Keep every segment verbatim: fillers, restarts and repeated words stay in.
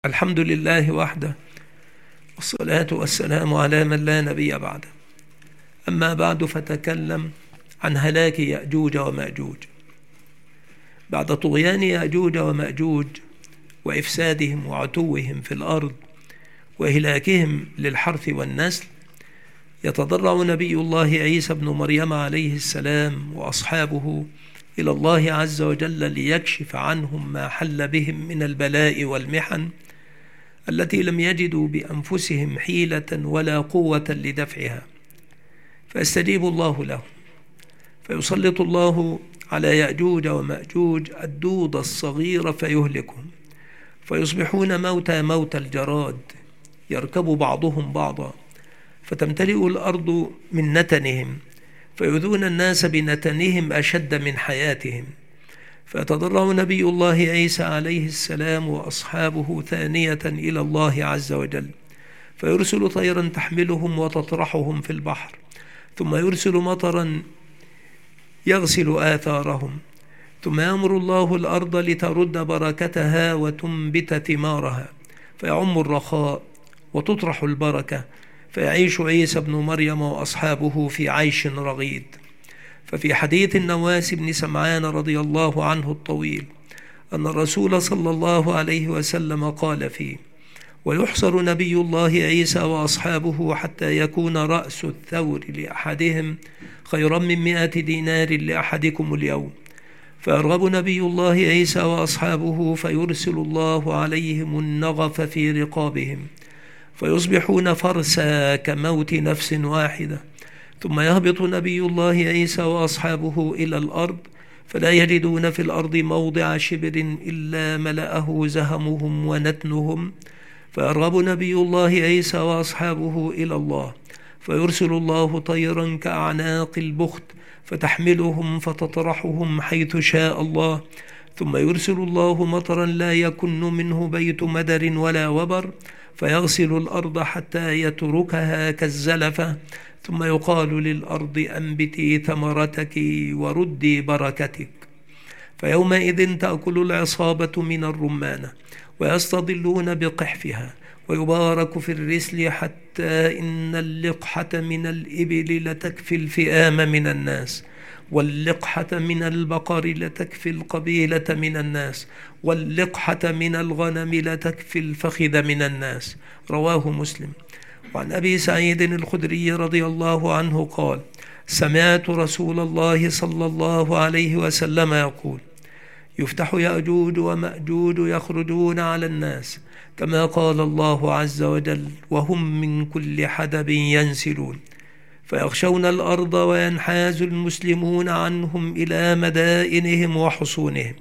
الحمد لله وحده، والصلاة والسلام على من لا نبي بعده. أما بعد، فتكلم عن هلاك يأجوج ومأجوج. بعد طغيان يأجوج ومأجوج وإفسادهم وعتوهم في الأرض وإهلاكهم للحرث والنسل، يتضرع نبي الله عيسى بن مريم عليه السلام وأصحابه إلى الله عز وجل ليكشف عنهم ما حل بهم من البلاء والمحن التي لم يجدوا بأنفسهم حيلة ولا قوة لدفعها، فيستجيب الله لهم، فيسلط الله على يأجوج ومأجوج الدود الصغير فيهلكهم، فيصبحون موتى موت الجراد، يركب بعضهم بعضا، فتمتلئ الأرض من نتنهم، فيؤذون الناس بنتنهم أشد من حياتهم. فيتضرع نبي الله عيسى عليه السلام وأصحابه ثانية إلى الله عز وجل، فيرسل طيرا تحملهم وتطرحهم في البحر، ثم يرسل مطرا يغسل آثارهم، ثم يأمر الله الأرض لترد بركتها وتنبت ثمارها، فيعم الرخاء وتطرح البركة، فيعيش عيسى بن مريم وأصحابه في عيش رغيد. ففي حديث النواس بن سمعان رضي الله عنه الطويل أن الرسول صلى الله عليه وسلم قال فيه: ويحصر نبي الله عيسى وأصحابه حتى يكون رأس الثور لأحدهم خيرا من مئة دينار لأحدكم اليوم، فيرغب نبي الله عيسى وأصحابه فيرسل الله عليهم النغف في رقابهم، فيصبحون فرسا كموت نفس واحدة، ثم يهبط نبي الله عيسى وأصحابه إلى الأرض، فلا يجدون في الأرض موضع شبر إلا ملأه زهمهم ونتنهم، فيرغب نبي الله عيسى وأصحابه إلى الله، فيرسل الله طيرا كأعناق البخت فتحملهم فتطرحهم حيث شاء الله، ثم يرسل الله مطرا لا يكن منه بيت مدر ولا وبر، فيغسل الأرض حتى يتركها كالزلفة، ثم يقال للأرض أنبتي ثمرتك وردي بركتك، فيومئذ تأكل العصابة من الرمانة ويستظلون بقحفها، ويبارك في الرسل حتى إن اللقحة من الإبل لتكفي الفئام من الناس، واللقحة من البقر لتكفي القبيلة من الناس، واللقحة من الغنم لتكفي الفخذ من الناس. رواه مسلم. وعن أبي سعيد الخدري رضي الله عنه قال: سمعت رسول الله صلى الله عليه وسلم يقول: يفتح يأجوج ومأجوج يخرجون على الناس كما قال الله عز وجل: وهم من كل حدب ينسلون، فيغشون الأرض وينحاز المسلمون عنهم إلى مدائنهم وحصونهم،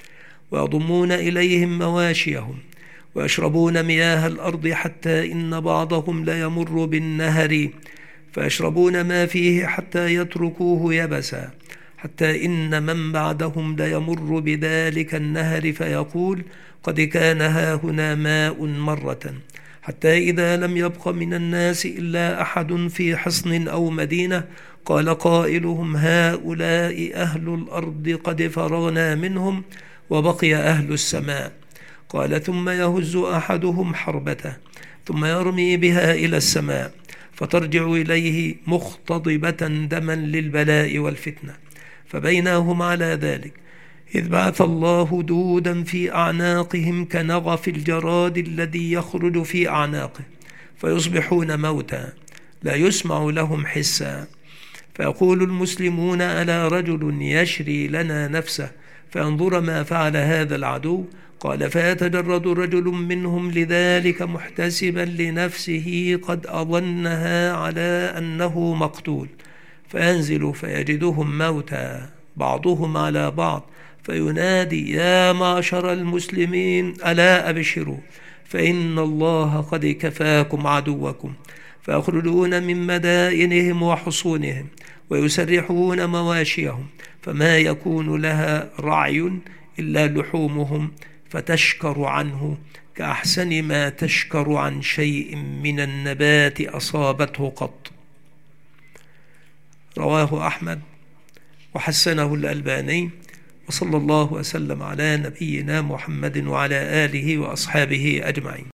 ويضمون إليهم مواشيهم، ويشربون مياه الأرض حتى إن بعضهم ليمر بالنهر فيشربون ما فيه حتى يتركوه يبسا، حتى إن من بعدهم ليمر بذلك النهر فيقول: قد كان هاهنا ماء مرة، حتى إذا لم يبق من الناس إلا أحد في حصن أو مدينة قال قائلهم: هؤلاء أهل الأرض قد فرغنا منهم وبقي أهل السماء. قال: ثم يهز أحدهم حربته ثم يرمي بها إلى السماء فترجع إليه مختضبة دما للبلاء والفتنة، فبينهم على ذلك إذ بعث الله دودا في أعناقهم كنغف الجراد الذي يخرج في أعناقه، فيصبحون موتى لا يسمع لهم حسا، فيقول المسلمون: ألا رجل يشري لنا نفسه فينظر ما فعل هذا العدو؟ قال: فيتجرد رجل منهم لذلك محتسبا لنفسه قد أظنها على أنه مقتول، فينزل فيجدهم موتى بعضهم على بعض، فينادي: يا معشر المسلمين ألا أبشروا، فإن الله قد كفاكم عدوكم، فيخرجون من مدائنهم وحصونهم ويسرحون مواشيهم، فما يكون لها رعي إلا لحومهم، فتشكر عنه كأحسن ما تشكر عن شيء من النبات أصابته قط. رواه أحمد وحسنه الألباني، وصلى الله وسلم على نبينا محمد وعلى آله وأصحابه أجمعين.